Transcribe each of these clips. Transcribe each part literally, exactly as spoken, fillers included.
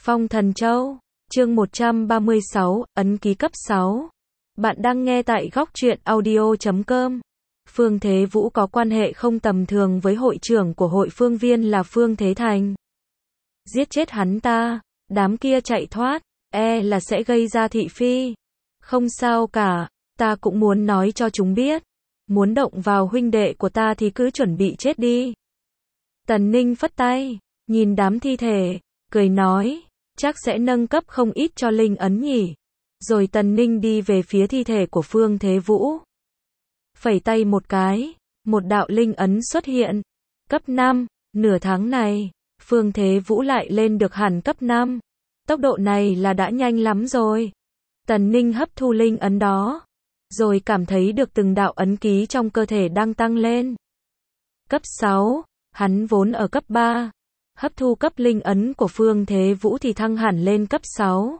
Phong Thần Châu, chương một trăm ba mươi sáu, ấn ký cấp sáu. Bạn đang nghe tại góc truyện audio chấm com. Phương Thế Vũ có quan hệ không tầm thường với hội trưởng của hội phương viên là Phương Thế Thành. Giết chết hắn ta, đám kia chạy thoát, e là sẽ gây ra thị phi. Không sao cả, ta cũng muốn nói cho chúng biết. Muốn động vào huynh đệ của ta thì cứ chuẩn bị chết đi. Tần Ninh phất tay, nhìn đám thi thể, cười nói, chắc sẽ nâng cấp không ít cho linh ấn nhỉ. Rồi Tần Ninh đi về phía thi thể của Phương Thế Vũ. Phẩy tay một cái, một đạo linh ấn xuất hiện. Cấp năm, nửa tháng này, Phương Thế Vũ lại lên được hẳn cấp năm. Tốc độ này là đã nhanh lắm rồi. Tần Ninh hấp thu linh ấn đó, rồi cảm thấy được từng đạo ấn ký trong cơ thể đang tăng lên. Cấp sáu, hắn vốn ở cấp ba. Hấp thu cấp linh ấn của Phương Thế Vũ thì thăng hẳn lên cấp sáu.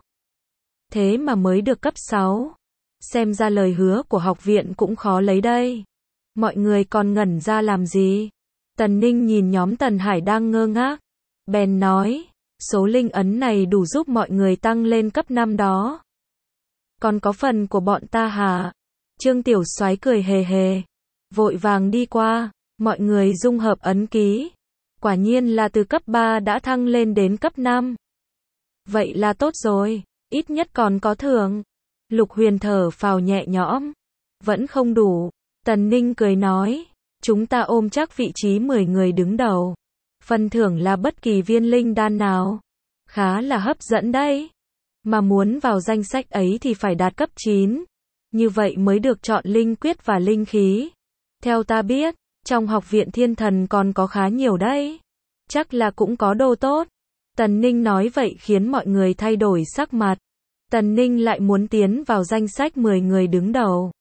Thế mà mới được cấp sáu. Xem ra lời hứa của học viện cũng khó lấy đây. Mọi người còn ngẩn ra làm gì? Tần Ninh nhìn nhóm Tần Hải đang ngơ ngác. Bèn nói, số linh ấn này đủ giúp mọi người tăng lên cấp năm đó. Còn có phần của bọn ta hả? Trương Tiểu Soái cười hề hề. Vội vàng đi qua, mọi người dung hợp ấn ký. Quả nhiên là từ cấp ba đã thăng lên đến cấp năm. Vậy là tốt rồi, ít nhất còn có thưởng. Lục Huyền thở phào nhẹ nhõm. Vẫn không đủ. Tần Ninh cười nói, chúng ta ôm chắc vị trí mười người đứng đầu. Phần thưởng là bất kỳ viên linh đan nào. Khá là hấp dẫn đấy. Mà muốn vào danh sách ấy thì phải đạt cấp chín. Như vậy mới được chọn linh quyết và linh khí. Theo ta biết, trong học viện thiên thần còn có khá nhiều đấy. Chắc là cũng có đồ tốt. Tần Ninh nói vậy khiến mọi người thay đổi sắc mặt. Tần Ninh lại muốn tiến vào danh sách mười người đứng đầu.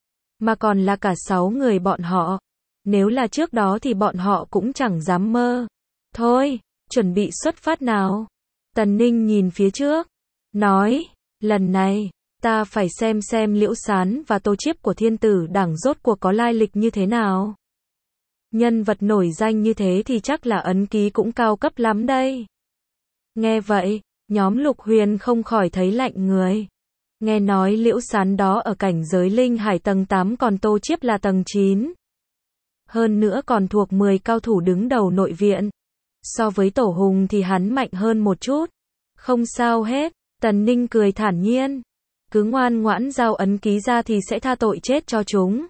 Mà còn là cả sáu người bọn họ. Nếu là trước đó thì bọn họ cũng chẳng dám mơ. Thôi, chuẩn bị xuất phát nào. Tần Ninh nhìn phía trước. Nói, lần này, ta phải xem xem Liễu Sán và Tô Chiếp của thiên tử đảng rốt cuộc có lai lịch như thế nào. Nhân vật nổi danh như thế thì chắc là ấn ký cũng cao cấp lắm đây. Nghe vậy, nhóm Lục Huyền không khỏi thấy lạnh người. Nghe nói Liễu Sán đó ở cảnh giới linh hải tầng tám còn Tô Chiếp là tầng chín. Hơn nữa còn thuộc mười cao thủ đứng đầu nội viện. So với Tổ Hùng thì hắn mạnh hơn một chút. Không sao hết, Tần Ninh cười thản nhiên. Cứ ngoan ngoãn giao ấn ký ra thì sẽ tha tội chết cho chúng.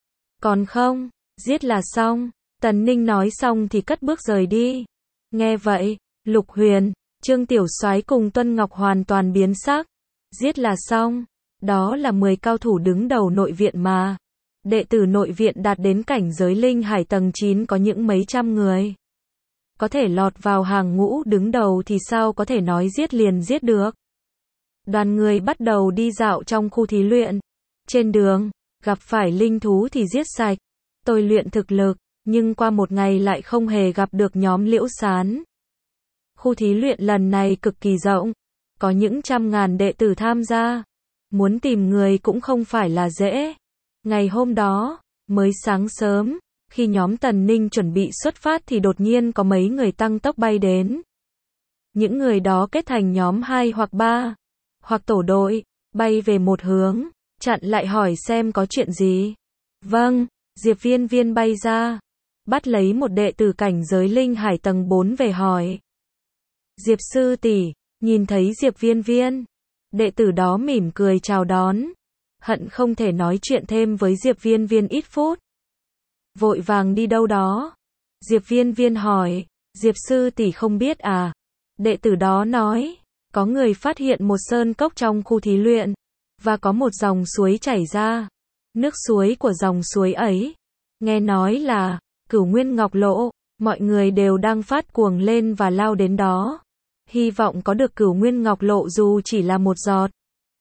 Còn không, giết là xong. Tần Ninh nói xong thì cất bước rời đi. Nghe vậy, Lục Huyền, Trương Tiểu Soái cùng Tuân Ngọc hoàn toàn biến sắc. Giết là xong. Đó là mười cao thủ đứng đầu nội viện mà. Đệ tử nội viện đạt đến cảnh giới linh hải tầng chín có những mấy trăm người. Có thể lọt vào hàng ngũ đứng đầu thì sao có thể nói giết liền giết được. Đoàn người bắt đầu đi dạo trong khu thí luyện. Trên đường, gặp phải linh thú thì giết sạch. Tôi luyện thực lực, nhưng qua một ngày lại không hề gặp được nhóm Liễu Sán. Khu thí luyện lần này cực kỳ rộng. Có những trăm ngàn đệ tử tham gia. Muốn tìm người cũng không phải là dễ. Ngày hôm đó, mới sáng sớm, khi nhóm Tần Ninh chuẩn bị xuất phát thì đột nhiên có mấy người tăng tốc bay đến. Những người đó kết thành nhóm hai hoặc ba, hoặc tổ đội, bay về một hướng, chặn lại hỏi xem có chuyện gì. Vâng, Diệp Viên Viên bay ra, bắt lấy một đệ tử cảnh giới linh hải tầng bốn về hỏi. Diệp sư tỷ, nhìn thấy Diệp Viên Viên, đệ tử đó mỉm cười chào đón, hận không thể nói chuyện thêm với Diệp Viên Viên ít phút. Vội vàng đi đâu đó? Diệp Viên Viên hỏi, Diệp sư tỷ không biết à? Đệ tử đó nói, có người phát hiện một sơn cốc trong khu thí luyện, và có một dòng suối chảy ra. Nước suối của dòng suối ấy, nghe nói là Cửu Nguyên Ngọc Lộ, mọi người đều đang phát cuồng lên và lao đến đó. Hy vọng có được Cửu Nguyên Ngọc Lộ dù chỉ là một giọt.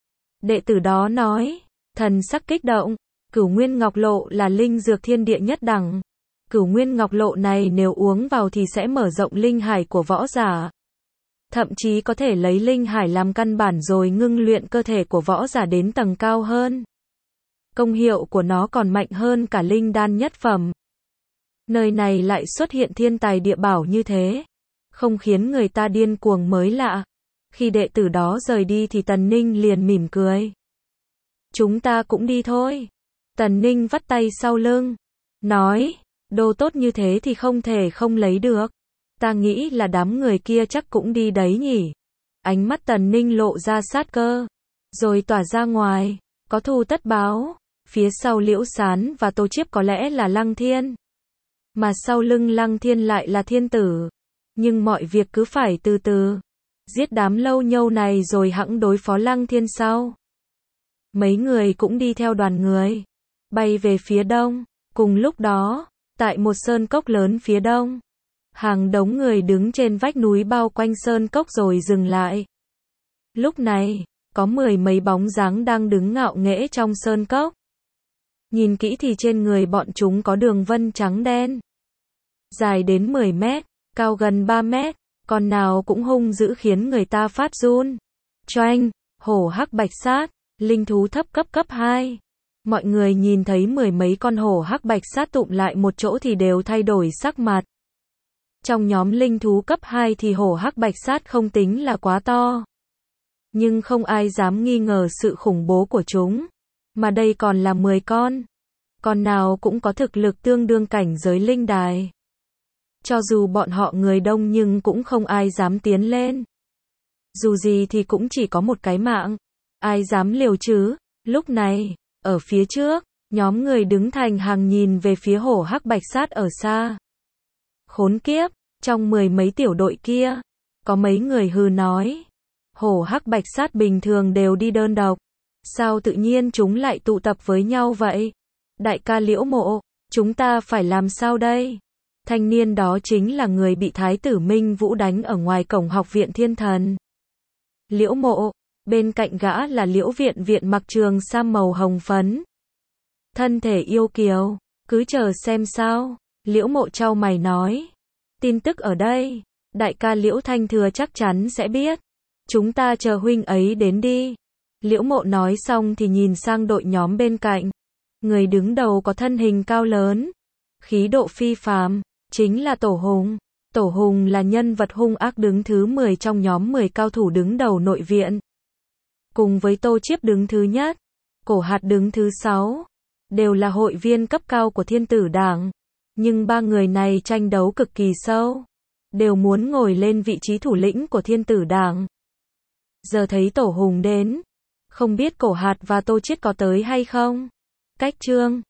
Đệ tử đó nói, thần sắc kích động. Cửu Nguyên Ngọc Lộ là linh dược thiên địa nhất đẳng. Cửu Nguyên Ngọc Lộ này nếu uống vào thì sẽ mở rộng linh hải của võ giả. Thậm chí có thể lấy linh hải làm căn bản rồi ngưng luyện cơ thể của võ giả đến tầng cao hơn. Công hiệu của nó còn mạnh hơn cả linh đan nhất phẩm. Nơi này lại xuất hiện thiên tài địa bảo như thế. Không khiến người ta điên cuồng mới lạ. Khi đệ tử đó rời đi thì Tần Ninh liền mỉm cười. Chúng ta cũng đi thôi. Tần Ninh vắt tay sau lưng, nói, đồ tốt như thế thì không thể không lấy được. Ta nghĩ là đám người kia chắc cũng đi đấy nhỉ. Ánh mắt Tần Ninh lộ ra sát cơ, rồi tỏa ra ngoài, có thù tất báo. Phía sau Liễu Sán và Tô Chiếp có lẽ là Lăng Thiên, mà sau lưng Lăng Thiên lại là Thiên Tử. Nhưng mọi việc cứ phải từ từ. Giết đám lâu nhâu này rồi hẵng đối phó Lăng Thiên sau. Mấy người cũng đi theo đoàn người, bay về phía đông. Cùng lúc đó, tại một sơn cốc lớn phía đông, hàng đống người đứng trên vách núi bao quanh sơn cốc rồi dừng lại. Lúc này, có mười mấy bóng dáng đang đứng ngạo nghễ trong sơn cốc. Nhìn kỹ thì trên người bọn chúng có đường vân trắng đen, dài đến mười mét, cao gần ba mét, con nào cũng hung dữ khiến người ta phát run. Choanh, hổ hắc bạch sát, linh thú thấp cấp cấp hai. Mọi người nhìn thấy mười mấy con hổ hắc bạch sát tụm lại một chỗ thì đều thay đổi sắc mặt. Trong nhóm linh thú cấp hai thì hổ hắc bạch sát không tính là quá to, nhưng không ai dám nghi ngờ sự khủng bố của chúng. Mà đây còn là mười con. Con nào cũng có thực lực tương đương cảnh giới linh đài. Cho dù bọn họ người đông nhưng cũng không ai dám tiến lên. Dù gì thì cũng chỉ có một cái mạng. Ai dám liều chứ? Lúc này, ở phía trước, nhóm người đứng thành hàng nhìn về phía hổ hắc bạch sát ở xa. Khốn kiếp, trong mười mấy tiểu đội kia, có mấy người hừ nói. Hổ hắc bạch sát bình thường đều đi đơn độc. Sao tự nhiên chúng lại tụ tập với nhau vậy? Đại ca Liễu Mộ, chúng ta phải làm sao đây? Thanh niên đó chính là người bị Thái tử Minh Vũ đánh ở ngoài cổng học viện Thiên Thần. Liễu Mộ, bên cạnh gã là Liễu Viện Viện mặc trường sam màu hồng phấn. Thân thể yêu kiều, cứ chờ xem sao. Liễu Mộ chau mày nói. Tin tức ở đây, đại ca Liễu Thanh Thừa chắc chắn sẽ biết. Chúng ta chờ huynh ấy đến đi. Liễu Mộ nói xong thì nhìn sang đội nhóm bên cạnh. Người đứng đầu có thân hình cao lớn, khí độ phi phàm, chính là Tổ Hùng. Tổ Hùng là nhân vật hung ác đứng thứ mười trong nhóm mười cao thủ đứng đầu nội viện. Cùng với Tô Chiếp đứng thứ nhất, Cổ Hạt đứng thứ sáu, đều là hội viên cấp cao của Thiên Tử Đảng. Nhưng ba người này tranh đấu cực kỳ sâu, đều muốn ngồi lên vị trí thủ lĩnh của Thiên Tử Đảng. Giờ thấy Tổ Hùng đến, không biết Cổ Hạt và Tô Chiết có tới hay không? Cách chương